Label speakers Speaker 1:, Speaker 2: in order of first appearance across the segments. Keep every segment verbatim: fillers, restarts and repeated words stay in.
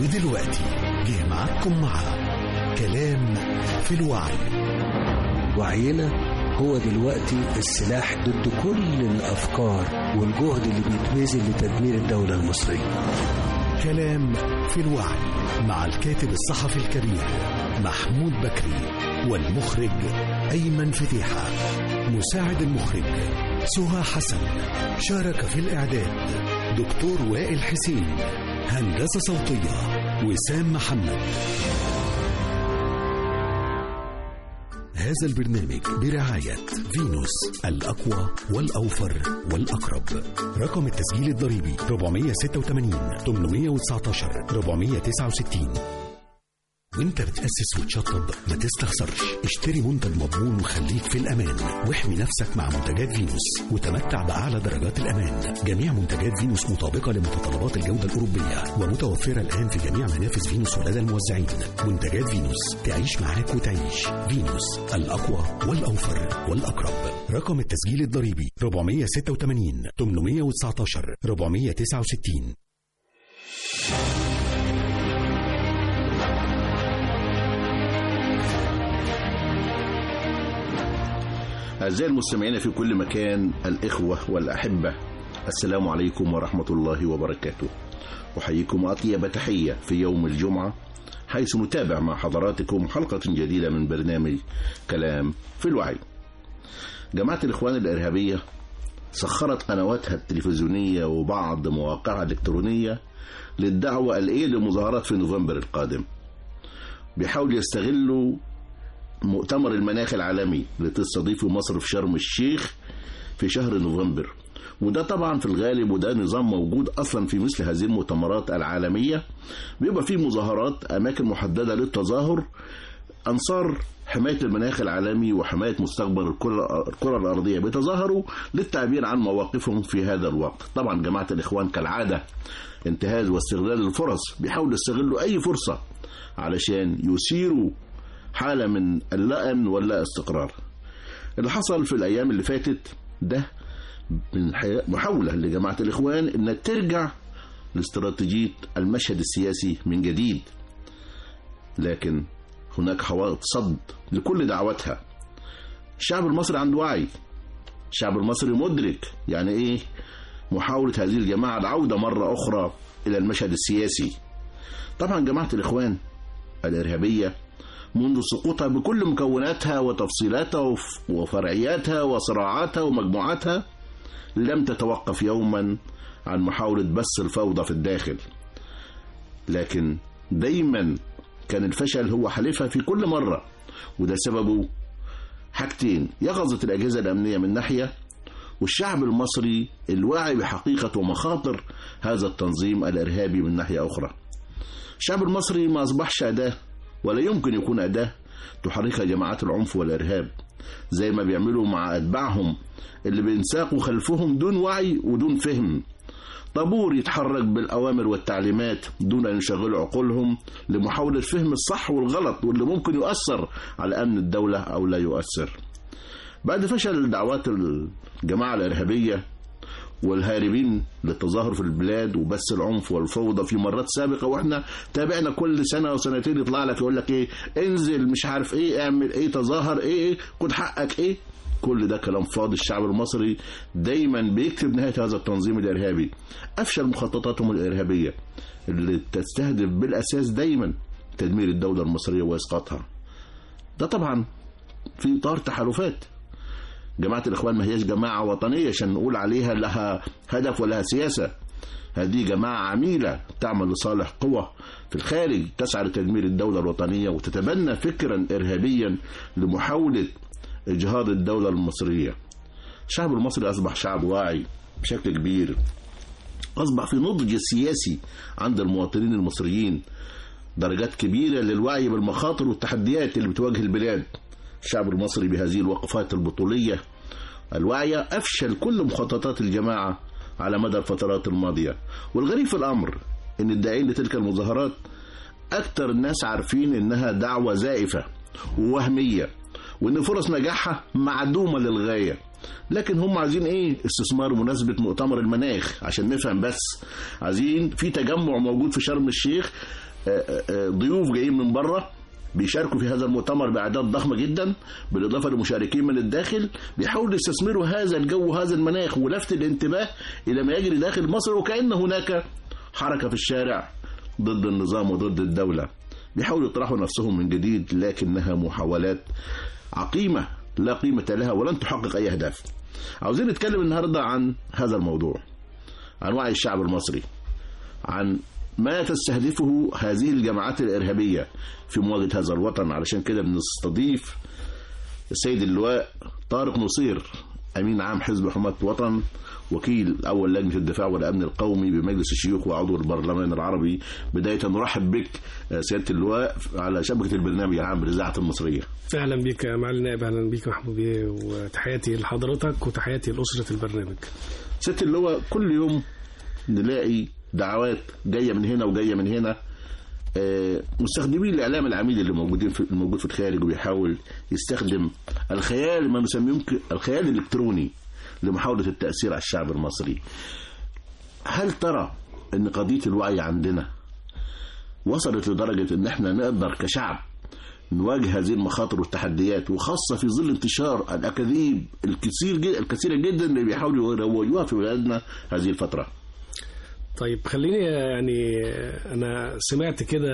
Speaker 1: ودلوقتي جه معاكم مع كلام في الوعي.
Speaker 2: وعينا هو دلوقتي السلاح ضد كل الأفكار والجهد اللي بيتبذل لتدمير الدولة المصرية.
Speaker 1: كلام في الوعي مع الكاتب الصحفي الكبير محمود بكري والمخرج أيمن فتيحة. مساعد المخرج سهى حسن. شارك في الإعداد دكتور وائل حسين. هندسة صوتية وسام محمد. هذا البرنامج برعاية فينوس، الأقوى والأوفر والأقرب. رقم التسجيل الضريبي أربعمائة وستة وثمانين ثمانمائة وتسعة عشر أربعمائة وتسعة وستين. وانت بتأسس وتشطب ما تستخسرش، اشتري منتج مضمون وخليك في الأمان، واحمي نفسك مع منتجات فينوس وتمتع بأعلى درجات الأمان. جميع منتجات فينوس مطابقة لمتطلبات الجودة الأوروبية ومتوفرة الآن في جميع منافذ فينوس ولدى الموزعين. منتجات فينوس تعيش معاك وتعيش. فينوس، الأقوى والأوفر والأقرب. رقم التسجيل الضريبي أربعمائة وستة وثمانين ثمانمائة وتسعة عشر أربعمائة وتسعة وستين.
Speaker 3: أعزائي المستمعين في كل مكان، الإخوة والأحبة، السلام عليكم ورحمة الله وبركاته. أحييكم أطيب تحية في يوم الجمعة، حيث نتابع مع حضراتكم حلقة جديدة من برنامج كلام في الوعي. جماعة الإخوان الإرهابية سخرت قنواتها التلفزيونية وبعض مواقعها الإلكترونية للدعوة الإيه لمظاهرات في نوفمبر القادم. بيحاولوا يستغلوا مؤتمر المناخ العالمي اللي تستضيفه مصر في شرم الشيخ في شهر نوفمبر، وده طبعا في الغالب وده نظام موجود أصلا في مثل هذه المؤتمرات العالمية. بيبقى فيه مظاهرات أماكن محددة للتظاهر، أنصار حماية المناخ العالمي وحماية مستقبل الكرة, الكرة الأرضية بيتظاهروا للتعبير عن مواقفهم في هذا الوقت. طبعا جماعة الإخوان كالعادة انتهاز واستغلال الفرص، بيحاولوا يستغلوا أي فرصة علشان يثيروا حالة من اللأم ولا استقرار. اللي حصل في الأيام اللي فاتت ده من محاولة لجماعة الإخوان إن ترجع لاستراتيجية المشهد السياسي من جديد، لكن هناك حوائط صد لكل دعواتها. الشعب المصري عنده وعي، الشعب المصري مدرك يعني إيه محاولة هذه الجماعة العودة مرة أخرى إلى المشهد السياسي. طبعا جماعة الإخوان الإرهابية منذ سقوطها بكل مكوناتها وتفصيلاتها وفرعياتها وصراعاتها ومجموعاتها لم تتوقف يوما عن محاولة بث الفوضى في الداخل، لكن دايما كان الفشل هو حليفها في كل مرة، وده سببه حاجتين: يقظة الأجهزة الأمنية من ناحية، والشعب المصري الواعي بحقيقة ومخاطر هذا التنظيم الإرهابي من ناحية أخرى. الشعب المصري ما أصبحش أداة، ولا يمكن يكون أداة تحركها جماعات العنف والإرهاب زي ما بيعملوا مع أتباعهم اللي بينساقوا خلفهم دون وعي ودون فهم. طابور يتحرك بالأوامر والتعليمات دون أن يشغلوا عقولهم لمحاولة فهم الصح والغلط واللي ممكن يؤثر على أمن الدولة أو لا يؤثر. بعد فشل دعوات الجماعة الإرهابية والهاربين للتظاهر في البلاد وبث العنف والفوضى في مرات سابقة، واحنا تابعنا كل سنة وسنتين يطلع لك يقول لك ايه، انزل مش عارف ايه، اعمل ايه، تظاهر ايه، خد حقك ايه، كل ده كلام فاضي. الشعب المصري دايما بيكتب نهاية هذا التنظيم الإرهابي. أفشل مخططاتهم الإرهابية اللي تستهدف بالأساس دايما تدمير الدولة المصرية وإسقاطها. ده طبعا في إطار تحالفات. جماعة الإخوان ما هيش جماعة وطنية عشان نقول عليها لها هدف ولها سياسة. هذه جماعة عميلة تعمل لصالح قوى في الخارج تسعى لتدمير الدولة الوطنية وتتبنى فكرا إرهابيا لمحاولة إجهاض الدولة المصرية. الشعب المصري أصبح شعب واعي بشكل كبير، أصبح في نضج السياسي عند المواطنين المصريين، درجات كبيرة للوعي بالمخاطر والتحديات اللي بتواجه البلاد. الشعب المصري بهذه الوقفات البطولية الواعية أفشل كل مخططات الجماعة على مدى الفترات الماضية. والغريب في الأمر إن الداعين لتلك المظاهرات أكثر الناس عارفين إنها دعوة زائفة ووهمية، وإن فرص نجاحها معدومة للغاية. لكن هم عايزين إيه؟ استثمار مناسبة مؤتمر المناخ. عشان نفهم بس، عايزين في تجمع موجود في شرم الشيخ ضيوف جايين من بره بيشاركوا في هذا المؤتمر بأعداد ضخمة جدا، بالإضافة لمشاركين من الداخل بيحاولوا يستثمروا هذا الجو وهذا المناخ ولفت الانتباه إلى ما يجري داخل مصر، وكأن هناك حركة في الشارع ضد النظام وضد الدولة. بيحاولوا يطرحوا نفسهم من جديد، لكنها محاولات عقيمة لا قيمة لها ولن تحقق أي أهداف. عاوزين نتكلم النهاردة عن هذا الموضوع، عن وعي الشعب المصري، عن ما تستهدفه هذه الجماعات الإرهابية في مواجهة هذا الوطن. علشان كده بنستضيف السيد اللواء طارق نصير، أمين عام حزب حماة الوطن، وكيل أول لجنة الدفاع والأمن القومي بمجلس الشيوخ وعضو البرلمان العربي. بداية نرحب بك سيادة اللواء على شبكة البرنامج العام بالإذاعة المصرية.
Speaker 4: أهلا بك يا معالي النائب، أهلا بك محمود بيه، وتحياتي لحضرتك وتحياتي لأسرة البرنامج.
Speaker 3: سيادة اللواء، كل يوم نلاقي دعوات جاية من هنا وجاية من هنا، مستخدمين الإعلام العميل اللي موجودين في الموجود في الخارج، وبيحاول يستخدم الخيال، ما نسميه الخيال الإلكتروني، لمحاولة التأثير على الشعب المصري. هل ترى أن قضية الوعي عندنا وصلت لدرجة أن احنا نقدر كشعب نواجه هذه المخاطر والتحديات، وخاصة في ظل انتشار الأكاذيب الكثير جدا الكثير جدا اللي بيحاولوا يروجوها في بلادنا هذه الفترة؟
Speaker 4: طيب خليني، يعني أنا سمعت كده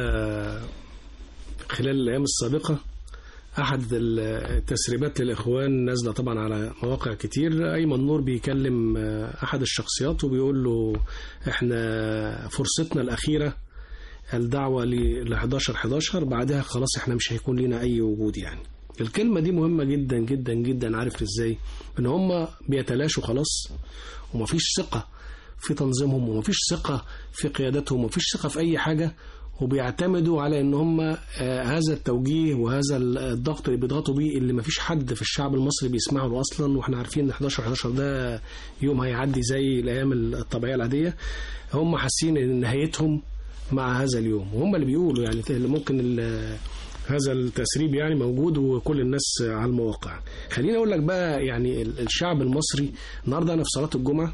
Speaker 4: خلال الأيام السابقة أحد التسريبات للإخوان نازلة طبعا على مواقع كتير. أيمن نور بيكلم أحد الشخصيات وبيقول له إحنا فرصتنا الأخيرة الدعوة ل احداشر احداشر، بعدها خلاص إحنا مش هيكون لنا أي وجود. يعني الكلمة دي مهمة جدا جدا جدا. عارف إزاي؟ إن هم بيتلاشوا خلاص، ومفيش ثقة في تنظيمهم، ومفيش ثقة في قيادتهم، ومفيش ثقة في أي حاجة، وبيعتمدوا على ان هم هذا التوجيه وهذا الضغط اللي بيضغطوا بيه، اللي مفيش حد في الشعب المصري بيسمعه له اصلا. واحنا عارفين ان احداشر احداشر ده يوم هيعدي زي الايام الطبيعيه العاديه. هم حاسين ان نهايتهم مع هذا اليوم، وهم اللي بيقولوا يعني ممكن هذا التسريب يعني موجود وكل الناس على المواقع. خليني اقول لك بقى، يعني الشعب المصري النهارده، انا في صلاه الجمعه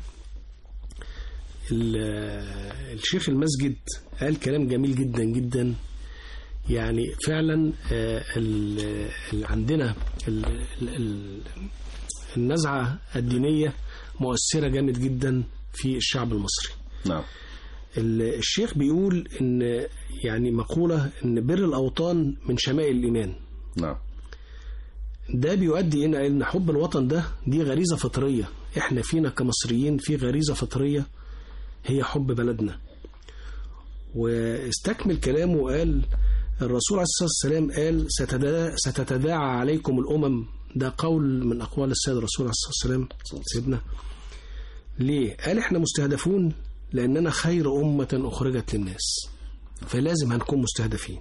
Speaker 4: الشيخ المسجد قال كلام جميل جدا جدا. يعني فعلا عندنا النزعة الدينية مؤثرة جامد جدا في الشعب المصري.
Speaker 3: نعم.
Speaker 4: الشيخ بيقول ان يعني مقولة ان بر الأوطان من شمائل الإيمان.
Speaker 3: نعم.
Speaker 4: ده بيؤدي إن ان حب الوطن ده دي غريزة فطرية. احنا فينا كمصريين في غريزة فطرية هي حب بلدنا. واستكمل كلامه وقال الرسول عليه الصلاة والسلام قال ستتداعى عليكم الأمم. ده قول من أقوال السيد الرسول عليه الصلاة والسلام سيدنا. ليه؟ قال احنا مستهدفون لأننا خير أمة أخرجت للناس، فلازم هنكون مستهدفين.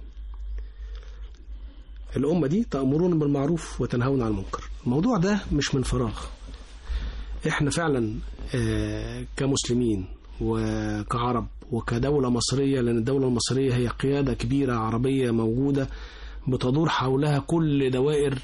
Speaker 4: الأمة دي تأمرون بالمعروف وتنهون عن المنكر. الموضوع ده مش من فراغ. احنا فعلا كمسلمين وكعرب وكدولة مصرية، لأن الدولة المصرية هي قيادة كبيرة عربية موجودة بتدور حولها كل دوائر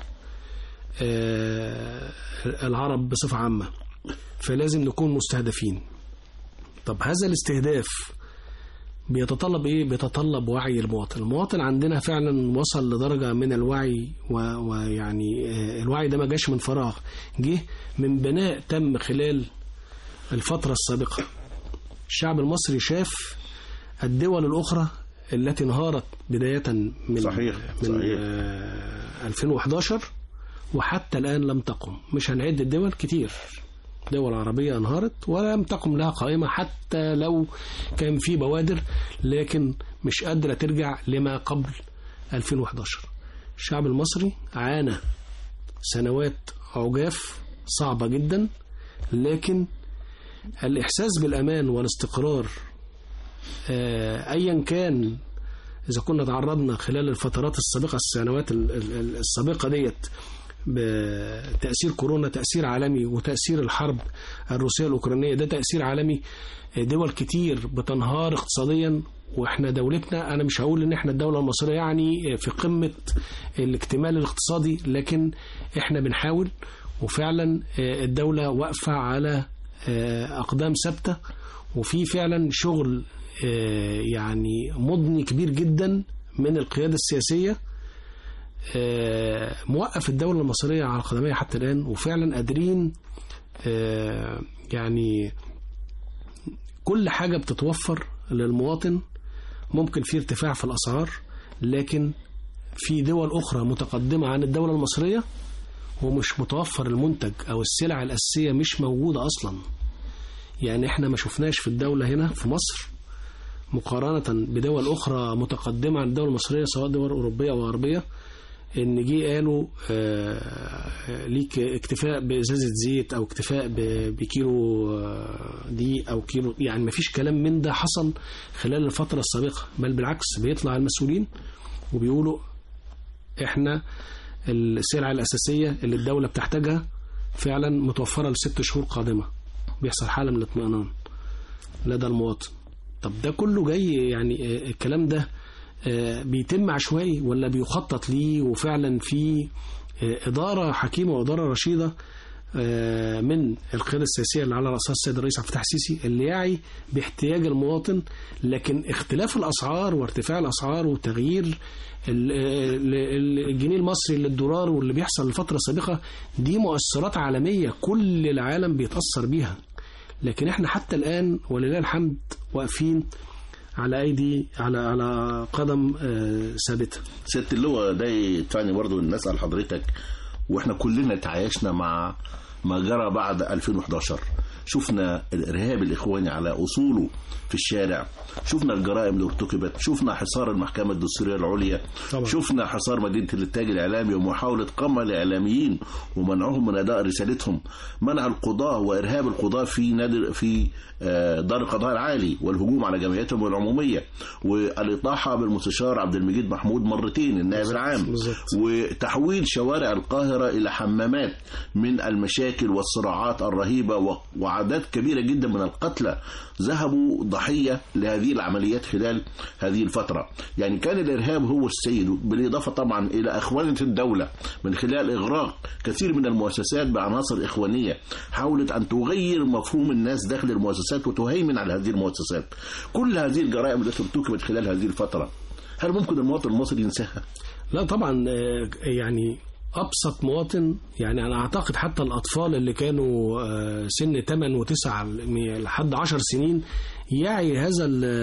Speaker 4: العرب بصفة عامة، فلازم نكون مستهدفين. طب هذا الاستهداف بيتطلب ايه؟ بيتطلب وعي المواطن. المواطن عندنا فعلا وصل لدرجة من الوعي، ويعني الوعي ده ما جاش من فراغ، جه من بناء تم خلال الفترة السابقة. الشعب المصري شاف الدول الأخرى التي انهارت بداية من,
Speaker 3: صحيح.
Speaker 4: من
Speaker 3: صحيح.
Speaker 4: ألفين وإحداشر وحتى الآن لم تقم. مش هنعد الدول كتير، دول عربية انهارت ولم تقم لها قائمة، حتى لو كان في بوادر، لكن مش قادرة ترجع لما قبل ألفين وإحداشر. الشعب المصري عانى سنوات عجاف صعبة جدا، لكن الإحساس بالأمان والاستقرار أيا كان، إذا كنا تعرضنا خلال الفترات السابقة، السنوات السابقة ديت بتأثير كورونا، تأثير عالمي، وتأثير الحرب الروسية الأوكرانية ده تأثير عالمي. دول كتير بتنهار اقتصاديا، وإحنا دولتنا، أنا مش هقول إن إحنا الدولة المصرية يعني في قمة الاكتمال الاقتصادي، لكن إحنا بنحاول، وفعلا الدولة واقفة على أقدام ثابتة، وفي فعلا شغل يعني مضني كبير جدا من القيادة السياسية موقف الدولة المصرية على قدمية حتى الآن، وفعلا قادرين يعني كل حاجة بتتوفر للمواطن. ممكن في ارتفاع في الأسعار، لكن في دول أخرى متقدمة عن الدولة المصرية ومش متوفر المنتج أو السلع الأساسية مش موجودة أصلا. يعني احنا ما شفناش في الدولة هنا في مصر مقارنة بدول أخرى متقدمة عن الدولة المصرية سواء دول أوروبية أو غربية إن جي قالوا آه ليك اكتفاء بإزازة زيت أو اكتفاء بكيلو دي أو كيلو، يعني ما فيش كلام من ده حصل خلال الفترة السابقة، بل بالعكس بيطلع المسؤولين وبيقولوا إحنا السلع الأساسية اللي الدولة بتحتاجها فعلا متوفرة لست شهور قادمة. بيحصل حالة من الاطمئنان لدى المواطن. طب ده كله جاي يعني الكلام ده بيتم عشوائي ولا بيخطط ليه وفعلا في إدارة حكيمة وإدارة رشيدة من القيادة السياسية اللي على رأسها السيد الرئيس عبد الفتاح السيسي اللي يعي باحتياج المواطن؟ لكن اختلاف الأسعار وارتفاع الأسعار وتغيير الجنيه المصري للدولار واللي بيحصل الفترة السابقة دي مؤثرات عالمية كل العالم بيتأثر بيها، لكن احنا حتى الآن ولله الحمد واقفين على ايدي على على قدم ثابته.
Speaker 3: سيادة اللواء ده يدفعني برضو ان اسال حضرتك، واحنا كلنا تعايشنا مع ما جرى بعد ألفين وإحدى عشر، شفنا الارهاب الاخواني على اصوله في الشارع، شفنا الجرائم اللي ارتكبت، شفنا حصار المحكمة الدستورية العليا طبعا. شفنا حصار مدينة الإنتاج الإعلامي ومحاولة قمع الإعلاميين ومنعهم من أداء رسالتهم، منع القضاء وإرهاب القضاء في نادر في دار القضاء العالي والهجوم على جمعيتهم العمومية والإطاحة بالمستشار عبد المجيد محمود مرتين النائب العام بالزبط. وتحويل شوارع القاهرة إلى حمامات من المشاكل والصراعات الرهيبة وعدد كبيرة جدا من القتلى ذهبوا ضحية لهذه العمليات خلال هذه الفترة. يعني كان الإرهاب هو السيد، بالإضافة طبعا إلى أخوانة الدولة من خلال إغراق كثير من المؤسسات بعناصر إخوانية حاولت أن تغير مفهوم الناس داخل المؤسسات وتهيمن على هذه المؤسسات. كل هذه الجرائم التي ارتكبت خلال هذه الفترة هل ممكن المواطن المصري ينساها؟
Speaker 4: لا طبعا. يعني أبسط مواطن، يعني أنا أعتقد حتى الأطفال اللي كانوا سن ثمانية وتسعة لحد عشر سنين يعي هذا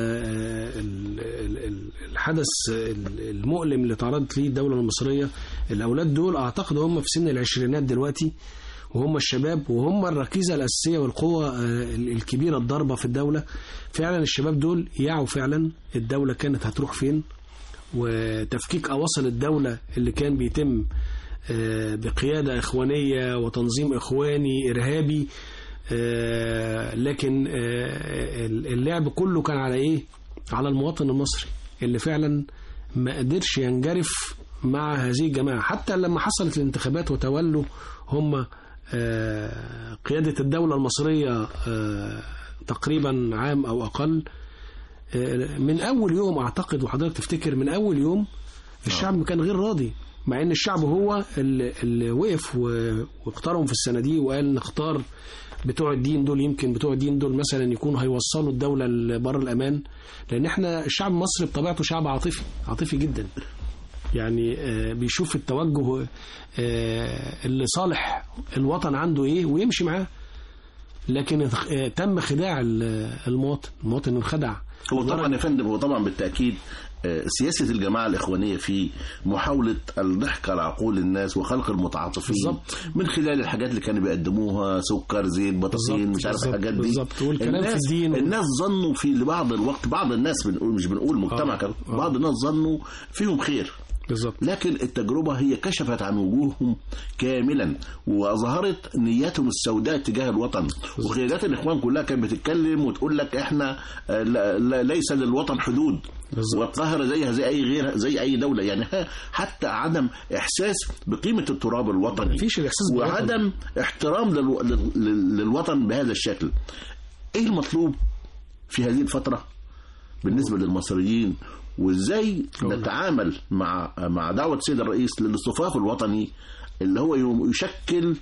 Speaker 4: الحدث المؤلم اللي تعرضت ليه الدولة المصرية. الأولاد دول أعتقد هم في سن العشرينات دلوقتي، وهم الشباب وهم الركيزة الأساسية والقوة الكبيرة الضربة في الدولة. فعلا الشباب دول يعوا فعلا الدولة كانت هتروح فين، وتفكيك أواصر الدولة اللي كان بيتم بقيادة إخوانية وتنظيم إخواني إرهابي. لكن اللعب كله كان على إيه؟ على المواطن المصري اللي فعلا ما قدرش ينجرف مع هذه الجماعة. حتى لما حصلت الانتخابات وتولوا هم قيادة الدولة المصرية تقريبا عام أو أقل، من أول يوم أعتقد وحضرتك تفتكر من أول يوم الشعب كان غير راضي، مع ان الشعب هو اللي, اللي وقف واختارهم في السنة دي وقال نختار بتوع الدين دول، يمكن بتوع الدين دول مثلا يكونوا هيوصلوا الدولة لبر الأمان. لأن احنا الشعب المصري بطبيعته شعب عاطفي عاطفي جدا، يعني بيشوف التوجه اللي صالح الوطن عنده ايه ويمشي معاه. لكن تم خداع المواطن، المواطن انخدع.
Speaker 3: هو طبعا يا فندم، هو طبعا بالتأكيد سياسة الجماعة الإخوانية في محاولة الضحك على عقول الناس وخلق المتعاطفين بالزبط. من خلال الحاجات اللي كانوا بيقدموها، سكر زيت بطاطين مش عارف الحاجات دي
Speaker 4: بالزبط. والكلام في الدين و...
Speaker 3: الناس ظنوا في لبعض الوقت، بعض الناس بنقول مش بنقول مجتمع آه. آه. بعض الناس ظنوا فيهم خير
Speaker 4: بالزبط.
Speaker 3: لكن التجربة هي كشفت عن وجوههم كاملا وأظهرت نياتهم السوداء تجاه الوطن. وقيادات الإخوان كلها كانت بتتكلم وتقول لك إحنا ليس للوطن حدود بالزبط. والقاهرة زيها زي أي غيرها زي أي دولة. يعني حتى عدم إحساس بقيمة التراب الوطني وعدم احترام للو... للوطن بهذا الشكل. إيه المطلوب في هذه الفترة بالنسبة للمصريين، وازاي نتعامل مع مع دعوة السيد الرئيس للاصطفاف الوطني اللي هو يشكل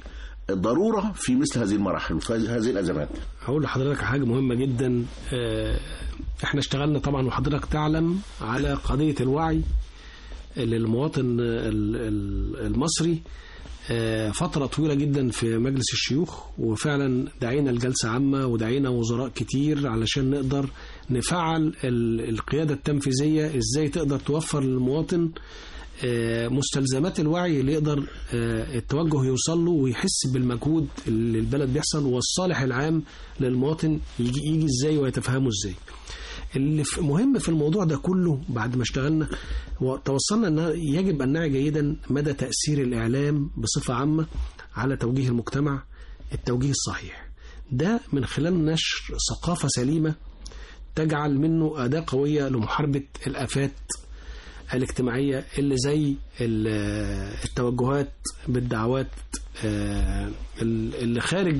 Speaker 3: ضرورة في مثل هذه المراحل وفي هذه الأزمات.
Speaker 4: هقول لحضرتك حاجة مهمة جدا. احنا اشتغلنا طبعا وحضرتك تعلم على قضية الوعي للمواطن المصري فترة طويلة جدا في مجلس الشيوخ، وفعلا دعينا الجلسة عامة ودعينا وزراء كتير علشان نقدر نفعل القيادة التنفيذية ازاي تقدر توفر للمواطن مستلزمات الوعي اللي يقدر التوجه يوصل له ويحس بالمجهود اللي البلد بيحصل، والصالح العام للمواطن يجي, يجي ازاي ويتفهمه ازاي. اللي مهم في الموضوع ده كله بعد ما اشتغلنا وتوصلنا ان يجب ان نعي جيدا مدى تأثير الإعلام بصفة عامة على توجيه المجتمع التوجيه الصحيح، ده من خلال نشر ثقافة سليمة تجعل منه أداة قوية لمحاربة الآفات الاجتماعية اللي زي التوجهات بالدعوات اللي خارج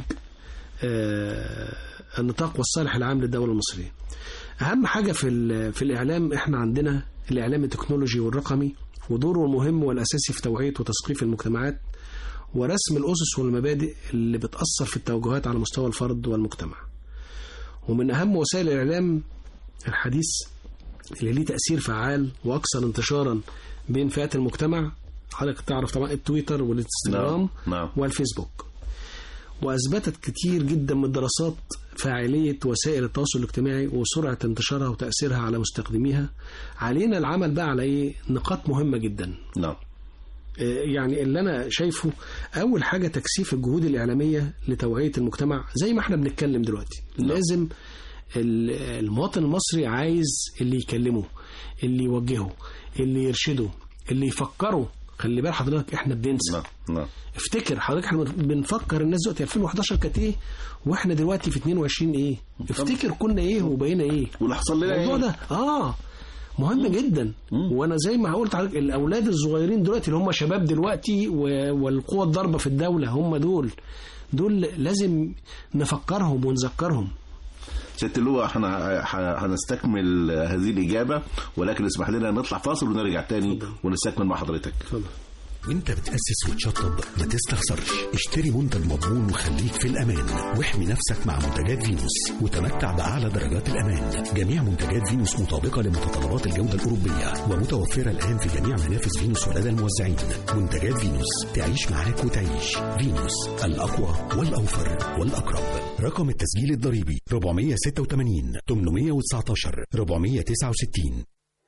Speaker 4: النطاق والصالح العام للدولة المصرية. أهم حاجة في في الإعلام إحنا عندنا الإعلام التكنولوجي والرقمي، ودوره المهم والأساسي في توعية وتثقيف المجتمعات ورسم الأسس والمبادئ اللي بتأثر في التوجهات على مستوى الفرد والمجتمع. ومن أهم وسائل الإعلام الحديث اللي ليه تأثير فعال وأكثر انتشارا بين فئات المجتمع، حضرتك تعرف طبعا التويتر والانستغرام والفيسبوك. وأثبتت كتير جدا من الدراسات فاعلية وسائل التواصل الاجتماعي وسرعة انتشارها وتأثيرها على مستخدميها. علينا العمل بقى على ايه نقاط مهمة جدا.
Speaker 3: نعم.
Speaker 4: يعني اللي أنا شايفه أول حاجة تكثيف الجهود الإعلامية لتوعية المجتمع زي ما احنا بنتكلم دلوقتي. نعم. لازم المواطن المصري عايز اللي يكلمه، اللي يوجهه، اللي يرشده، اللي يفكره. خلي بال حضرتك احنا بننسى.
Speaker 3: نعم نعم.
Speaker 4: افتكر حضرتك احنا بنفكر الناس دلوقتي ألفين وحداشر كانت ايه واحنا دلوقتي في اتنين وعشرين ايه. افتكر كنا ايه وبقينا ايه
Speaker 3: واللي حصل لنا
Speaker 4: الموضوع
Speaker 3: ايه.
Speaker 4: ده اه مهم جدا. وانا زي ما قلت حضرتك الاولاد الصغيرين دلوقتي اللي هم شباب دلوقتي والقوة الضاربة في الدولة هم دول دول لازم نفكرهم ونذكرهم.
Speaker 3: ست اللواء احنا هنستكمل هذه الإجابة، ولكن اسمح لنا نطلع فاصل ونرجع تاني ونستكمل مع حضرتك.
Speaker 4: اتفضل.
Speaker 1: وانت بتأسس وتشطب ما تستخسرش، اشتري منتج مضمون وخليك في الأمان، واحمي نفسك مع منتجات فينوس وتمتع بأعلى درجات الأمان. جميع منتجات فينوس مطابقة لمتطلبات الجودة الأوروبية ومتوفرة الآن في جميع منافذ فينوس ولدى الموزعين. منتجات فينوس تعيش معاك وتعيش. فينوس الأقوى والأوفر والأقرب. رقم التسجيل الضريبي أربعمية وستة وثمانين ثمانمية وتسعتاشر أربعمية وتسعة وستين.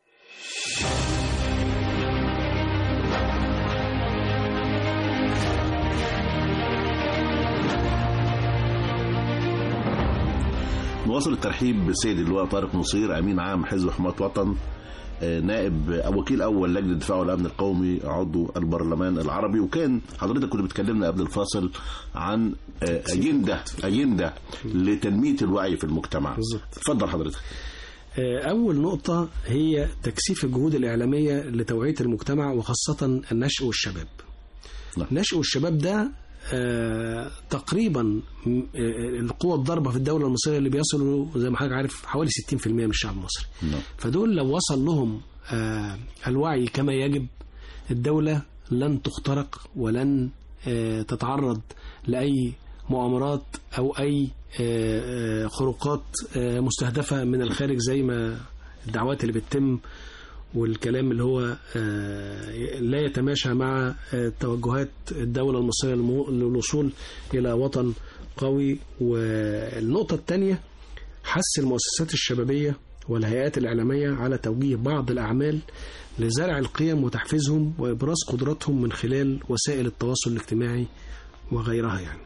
Speaker 3: نواصل الترحيب بالسيد اللواء طارق نصير، أمين عام حزب حماة وطن، نائب أو وكيل أول لجنة الدفاع والأمن القومي، عضو البرلمان العربي. وكان حضرتك كنت بتكلمنا قبل الفاصل عن أجندة أجندة لتنمية الوعي في المجتمع. اتفضل حضرتك.
Speaker 4: أول نقطة هي تكثيف الجهود الإعلامية لتوعية المجتمع وخاصة النشء والشباب. نعم. النشء والشباب ده آه تقريبا آه القوة الضاربة في الدولة المصرية اللي بيصلوا زي ما حضرتك عارف حوالي ستين بالمية من الشعب المصري.
Speaker 3: نعم.
Speaker 4: فدول لو وصل لهم آه الوعي كما يجب الدولة لن تخترق ولن آه تتعرض لأي مؤامرات أو أي آه آه خروقات آه مستهدفة من الخارج زي ما الدعوات اللي بتتم والكلام اللي هو لا يتماشى مع توجهات الدولة المصرية للوصول إلى وطن قوي. والنقطة الثانية حث المؤسسات الشبابية والهيئات الإعلامية على توجيه بعض الأعمال لزرع القيم وتحفيزهم وإبراز قدراتهم من خلال وسائل التواصل الاجتماعي وغيرها. يعني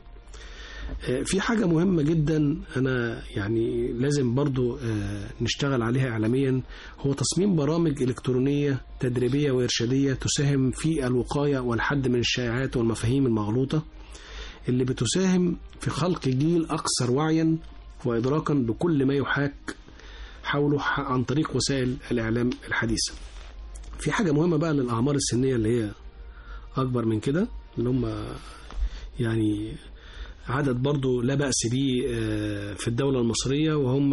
Speaker 4: في حاجة مهمة جدا أنا يعني لازم برضو نشتغل عليها إعلاميا، هو تصميم برامج إلكترونية تدريبية وإرشادية تساهم في الوقاية والحد من الشائعات والمفاهيم المغلوطة اللي بتساهم في خلق جيل أكثر وعيا وإدراكا بكل ما يحاك حوله عن طريق وسائل الإعلام الحديثة. في حاجة مهمة بقى للأعمار السنية اللي هي أكبر من كده، اللي هم يعني عدد برضو لا بأس به في الدولة المصرية، وهم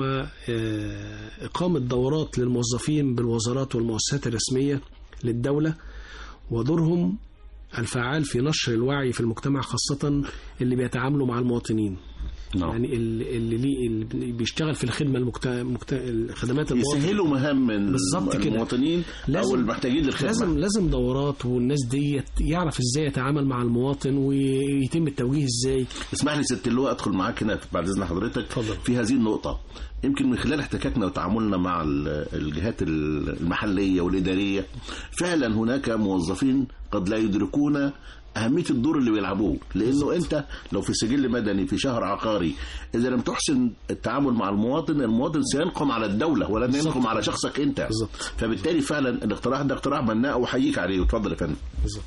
Speaker 4: إقامة دورات للموظفين بالوزارات والمؤسسات الرسمية للدولة ودورهم الفعال في نشر الوعي في المجتمع، خاصة اللي بيتعاملوا مع المواطنين. نعم. يعني اللي اللي, اللي بيشتغل في الخدمة المكت... مكت... خدمات المواطن،
Speaker 3: يسهلوا مهام من المواطنين أو المحتاجين للخدمة.
Speaker 4: لازم لازم دورات، والناس دي يعرف ازاي يتعامل مع المواطن ويتم التوجيه ازاي.
Speaker 3: اسمح لي ست اللواء ادخل معاك هنا بعد اذن حضرتك
Speaker 4: فضل.
Speaker 3: في هذه النقطة. يمكن من خلال احتكاكنا وتعاملنا مع الجهات المحلية والإدارية فعلا هناك موظفين قد لا يدركون أهمية الدور اللي بيلعبوه، لأنه أنت لو في سجل مدني في شهر عقاري إذا لم تحسن التعامل مع المواطن، المواطن سينقم على الدولة ولن ينقم على شخصك أنت.
Speaker 4: بالزبط.
Speaker 3: فبالتالي فعلا الاقتراح ده اقتراح بناء وحييك عليه. وتفضل يا فندم.
Speaker 4: بالظبط.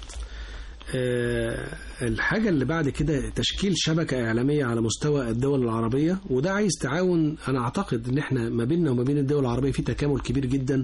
Speaker 4: أه الحاجة اللي بعد كده تشكيل شبكة إعلامية على مستوى الدول العربية، وده عايز تعاون. أنا أعتقد إن إحنا ما بيننا وما بين الدول العربية في تكامل كبير جدا.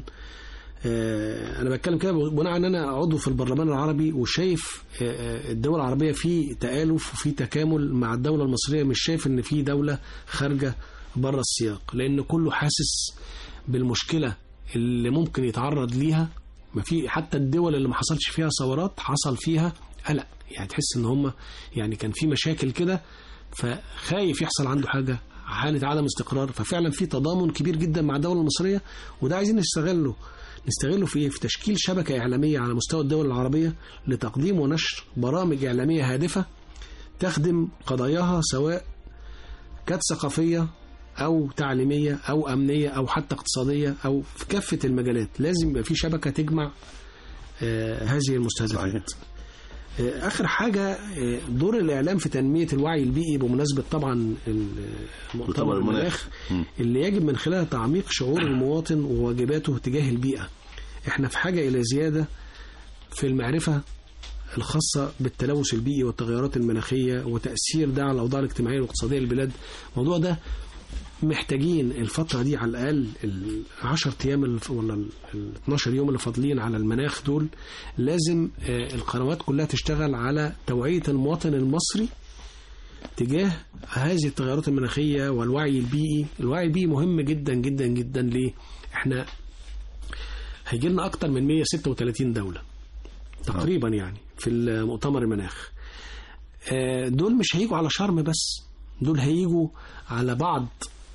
Speaker 4: أنا بتكلم كده بناء ان انا عضو في البرلمان العربي وشايف الدول العربية في تآلف وفي تكامل مع الدولة المصرية، مش شايف ان في دولة خارجة بره السياق، لان كله حاسس بالمشكلة اللي ممكن يتعرض ليها. ما في حتى الدول اللي ما حصلش فيها ثورات حصل فيها قلق، يعني تحس ان هم يعني كان في مشاكل كده، فخايف يحصل عنده حاجة، حالة عدم استقرار. ففعلا في تضامن كبير جدا مع الدولة المصرية، وده عايزين نستغله نستغله في في تشكيل شبكة إعلامية على مستوى الدول العربية لتقديم ونشر برامج إعلامية هادفة تخدم قضاياها، سواء كانت ثقافية أو تعليمية أو أمنية أو حتى اقتصادية أو في كافة المجالات. لازم يبقى في شبكة تجمع آه هذه المستهدفات. آه آخر حاجة آه دور الإعلام في تنمية الوعي البيئي، بمناسبة طبعا مؤتمر المناخ اللي يجب من خلالها تعميق شعور المواطن وواجباته تجاه البيئة. احنا في حاجة إلى زيادة في المعرفة الخاصة بالتلوث البيئي والتغيرات المناخية وتأثير ده على الأوضاع الاجتماعية والاقتصادية للبلاد. الموضوع ده محتاجين الفترة دي على الأقل العشر أيام ولا الاثناشر يوم اللي فاضلين على المناخ دول، لازم القنوات كلها تشتغل على توعية المواطن المصري تجاه هذه التغيرات المناخية والوعي البيئي. الوعي البيئي مهم جدا جدا جدا. ليه؟ احنا هيجي لنا أكتر من مية وستة وثلاثين دولة تقريبا يعني في المؤتمر المناخ. دول مش هيجوا على شرم بس، دول هيجوا على بعض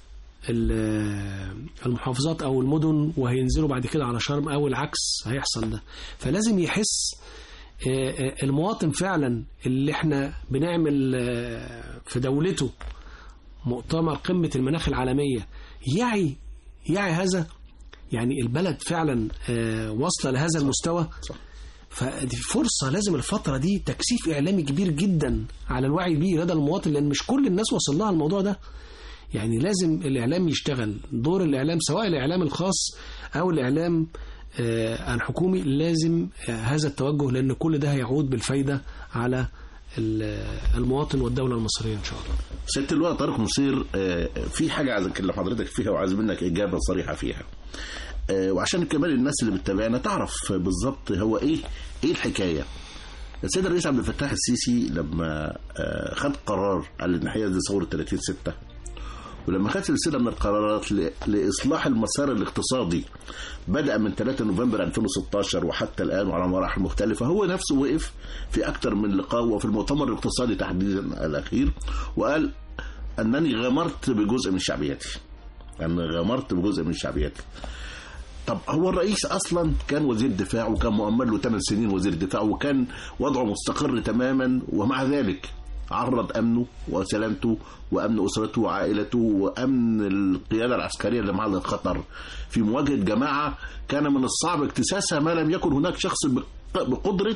Speaker 4: المحافظات أو المدن وهينزلوا بعد كده على شرم أو العكس هيحصل ده. فلازم يحس المواطن فعلا اللي احنا بنعمل في دولته مؤتمر قمة المناخ العالمية يعي يعي هذا، يعني البلد فعلا واصلة لهذا المستوى. فدي فرصة لازم الفترة دي تكثيف إعلامي كبير جدا على الوعي البيئي لدى المواطن، لأن مش كل الناس وصل لها الموضوع ده. يعني لازم الإعلام يشتغل دور الإعلام، سواء الإعلام الخاص أو الإعلام آه الحكومي. لازم آه هذا التوجه، لأن كل ده هيعود بالفايدة على المواطن والدولة المصرية إن شاء الله.
Speaker 3: سيادة اللواء طارق نصير، آه في حاجة عايز أكلم حضرتك فيها وعايز منك إجابة صريحة فيها، آه وعشان كمان الناس اللي بتتابعنا تعرف بالظبط هو إيه إيه الحكاية. السيد الرئيس عبد الفتاح السيسي لما آه خد قرار على الناحية دي ثورة ثلاثين ستة، ولما خد سلسلة من القرارات لإصلاح المسار الاقتصادي بدأ من ثلاثة نوفمبر ألفين وستاشر وحتى الآن وعلى مراحل مختلفة، هو نفسه وقف في أكثر من لقاء وفي المؤتمر الاقتصادي تحديدا الأخير وقال أنني غامرت بجزء من شعبيتي، أنا غامرت بجزء من شعبيتي. طب هو الرئيس أصلا كان وزير دفاع وكان مؤمن له ثمان سنين وزير دفاع وكان وضعه مستقر تماما، ومع ذلك عرض أمنه وسلامته وأمن أسرته وعائلته وأمن القيادة العسكرية اللي معها للخطر في مواجهة جماعة كان من الصعب اكتساسها ما لم يكن هناك شخص بقدرة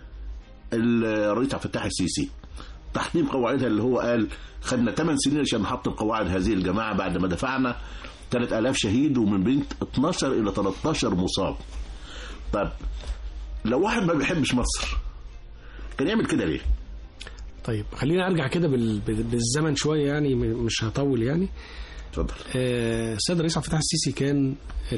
Speaker 3: الرئيس عبد الفتاح السيسي تحطيم قواعدها، اللي هو قال خدنا ثمان سنين عشان نحطم قواعد هذه الجماعة بعد ما دفعنا ثلاثة آلاف شهيد ومن بين اثناشر إلى ثلاثة عشر مصاب. طب لو واحد ما بيحبش مصر كان يعمل كده ليه؟
Speaker 4: طيب خلينا ارجع كده بالزمن شويه، يعني مش هطول يعني.
Speaker 3: اتفضل.
Speaker 4: السيد الرئيس عبد الفتاح السيسي كان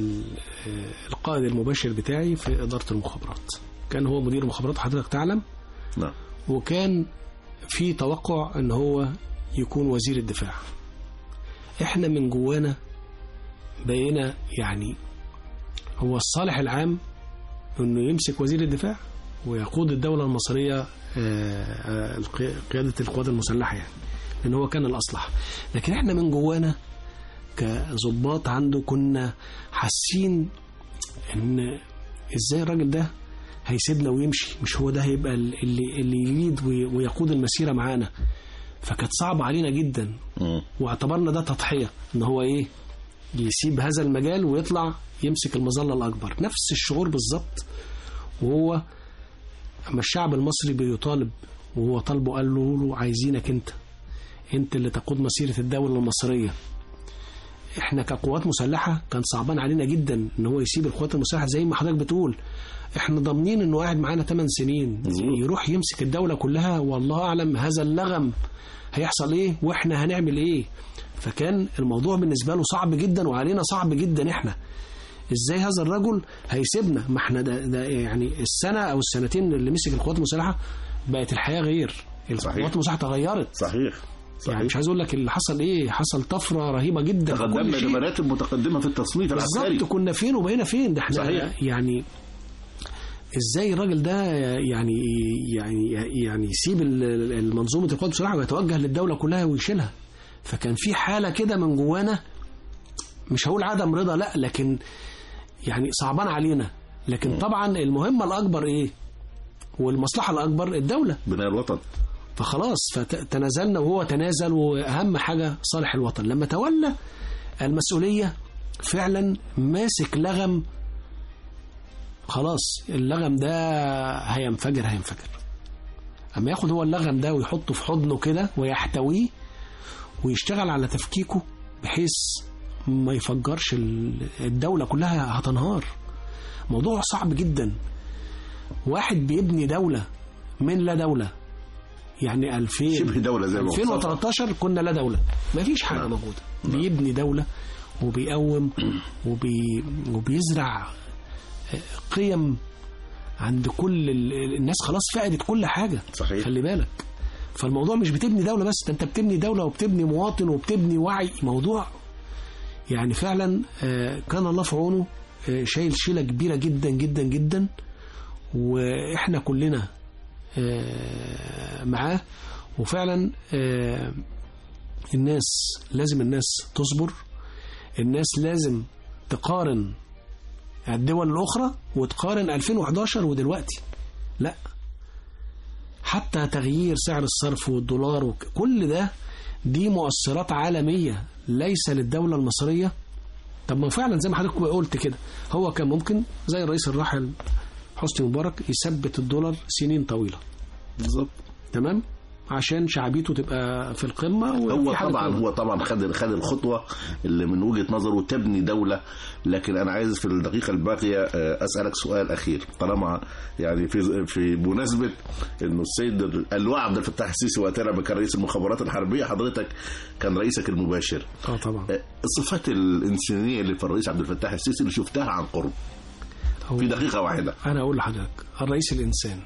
Speaker 4: القائد المباشر بتاعي في اداره المخابرات، كان هو مدير المخابرات حضرتك تعلم.
Speaker 3: نعم.
Speaker 4: وكان في توقع ان هو يكون وزير الدفاع. احنا من جوانا بقينا يعني هو الصالح العام انه يمسك وزير الدفاع ويقود الدولة المصرية قيادة القوات المسلحة يعني، لأن هو كان الأصلح. لكن احنا من جوانا كضباط عنده كنا حاسين ان ازاي الراجل ده هيسيبنا ويمشي، مش هو ده هيبقى اللي اللي يريد ويقود المسيرة معانا. فكانت صعبة علينا جدا، واعتبرنا ده تضحية ان هو ايه يسيب هذا المجال ويطلع يمسك المظلة الأكبر. نفس الشعور بالظبط، وهو اما الشعب المصري بيطالب وهو طالبه قال له, له عايزينك انت انت اللي تقود مسيرة الدولة المصرية. احنا كقوات مسلحة كان صعبان علينا جدا ان هو يسيب القوات المسلحة زي ما حضرتك بتقول. احنا ضامنين انه قاعد معانا ثمان سنين يروح يمسك الدولة كلها، والله اعلم هذا اللغم هيحصل ايه واحنا هنعمل ايه. فكان الموضوع بالنسبة له صعب جدا وعلينا صعب جدا. احنا ازاي هذا الرجل هيسيبنا؟ ما احنا ده, ده يعني السنة او السنتين اللي مسك القوات المسلحة بقت الحياة غير، القوات المسلحة تغيرت.
Speaker 3: صحيح. صحيح.
Speaker 4: يعني مش عايز اقول لك اللي حصل ايه، حصل طفرة رهيبة جدا.
Speaker 3: تقدمنا لمراتب متقدمة في التصنيف العسكري.
Speaker 4: بالظبط، كنا فين وبقينا فين. ده احنا صحيح. يعني ازاي الراجل ده يعني يعني يعني يسيب المنظومة القوات المسلحة ويتوجه للدولة كلها ويشيلها. فكان في حالة كده من جوانا، مش هقول عدم رضا لا، لكن يعني صعبان علينا. لكن طبعا المهمة الأكبر إيه والمصلحة الأكبر الدولة
Speaker 3: بناء الوطن.
Speaker 4: فخلاص فتنازلنا وهو تنازل، وأهم حاجة صالح الوطن. لما تولى المسؤولية فعلا ماسك لغم، خلاص اللغم ده هينفجر هينفجر. أما ياخد هو اللغم ده ويحطه في حضنه كده ويحتويه ويشتغل على تفكيكه بحيث ما يفجرش الدولة كلها، هتنهار. موضوع صعب جدا. واحد بيبني دولة من لا دولة، يعني ألفين
Speaker 3: شبه دولة زي
Speaker 4: ألفين وثلاثة عشر كنا لا دولة، ما فيش حاجة نعم. موجودة. نعم. بيبني دولة وبيقوم وبي وبيزرع قيم عند كل الناس. خلاص فقدت كل حاجة.
Speaker 3: صحيح.
Speaker 4: خلي بالك، فالموضوع مش بتبني دولة بس، انت بتبني دولة وبتبني مواطن وبتبني وعي. موضوع يعني فعلا كان الله في عونه، شايل شيلة كبيرة جدا جدا جدا، واحنا كلنا معاه. وفعلا الناس لازم الناس تصبر، الناس لازم تقارن الدول الأخرى وتقارن ألفين وإحدى عشر ودلوقتي. لا، حتى تغيير سعر الصرف والدولار وكل ده دي مؤثرات عالمية ليس للدولة المصرية. طب ما فعلا زي ما حضرتك قلت كده، هو كان ممكن زي الرئيس الراحل حسني مبارك يثبت الدولار سنين طويلة.
Speaker 3: بالظبط.
Speaker 4: تمام، عشان شعبيته تبقى في القمة.
Speaker 3: هو طبعا هو طبعا خد خد الخطوة اللي من وجهة نظره تبني دولة. لكن أنا عايز في الدقيقة الباقية أسألك سؤال أخير، طالما يعني في في مناسبة إنه السيد اللواء عبد الفتاح السيسي وقتها لما كان رئيس المخابرات الحربية، حضرتك كان رئيسك المباشر.
Speaker 4: اه طبعا.
Speaker 3: الصفات الإنسانية اللي في الرئيس عبد الفتاح السيسي اللي شفتها عن قرب في دقيقة واحدة.
Speaker 4: أنا أقول لحضرتك، الرئيس الإنسان،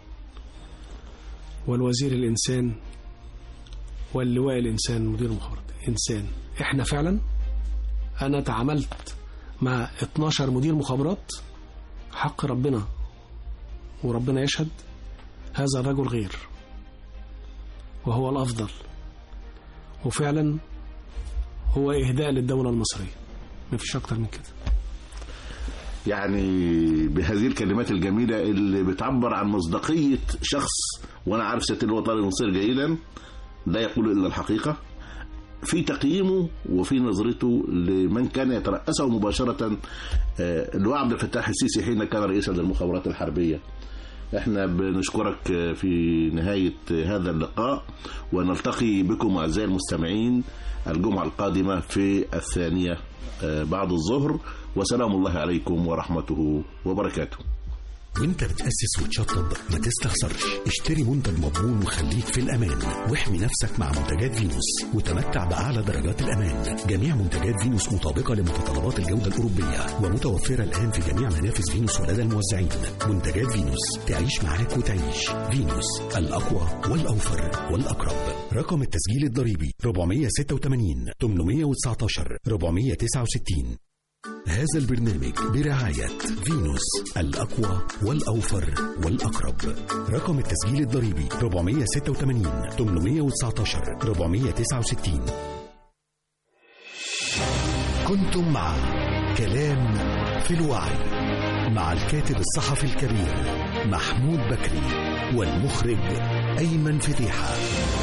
Speaker 4: والوزير الإنسان، واللواء الإنسان، مدير المخابرات إنسان. إحنا فعلا أنا تعاملت مع اتناشر مدير مخابرات، حق ربنا وربنا يشهد هذا الرجل غير، وهو الأفضل، وفعلا هو إهداء للدولة المصرية، ما فيش أكتر من كده.
Speaker 3: يعني بهذه الكلمات الجميلة اللي بتعبر عن مصداقية شخص، وأنا عارف سيادة اللواء طارق نصير جيدا لا يقول إلا الحقيقة في تقييمه وفي نظرته لمن كان يترأسه مباشرة اللواء عبد الفتاح السيسي حين كان رئيسا للمخابرات الحربية. احنا بنشكرك في نهاية هذا اللقاء، ونلتقي بكم أعزائي المستمعين الجمعة القادمة في الثانية بعد الظهر، وسلام الله عليكم ورحمته وبركاته.
Speaker 1: وانت بتأسس وتشطب ما تستخسرش، اشتري منتج مضمون وخليك في الأمان، واحمي نفسك مع منتجات فينوس وتمتع بأعلى درجات الأمان. جميع منتجات فينوس مطابقة لمتطلبات الجودة الأوروبية، ومتوفرة الآن في جميع منافذ فينوس ولدى الموزعين. منتجات فينوس تعيش معاك وتعيش. فينوس، الأقوى والأوفر والأقرب. رقم التسجيل الضريبي أربعمية وستة وثمانين ثمانمية وتسعتاشر أربعمية وتسعة وستين. هذا البرنامج برعاية فينوس الأقوى والأوفر والأقرب. رقم التسجيل الضريبي أربعمائة وستة وثمانين ثمانمائة وتسعة عشر أربعمائة وتسعة وستين. كنتم مع كلام في الوعي مع الكاتب الصحفي الكبير محمود بكري والمخرج أيمن فتيحة.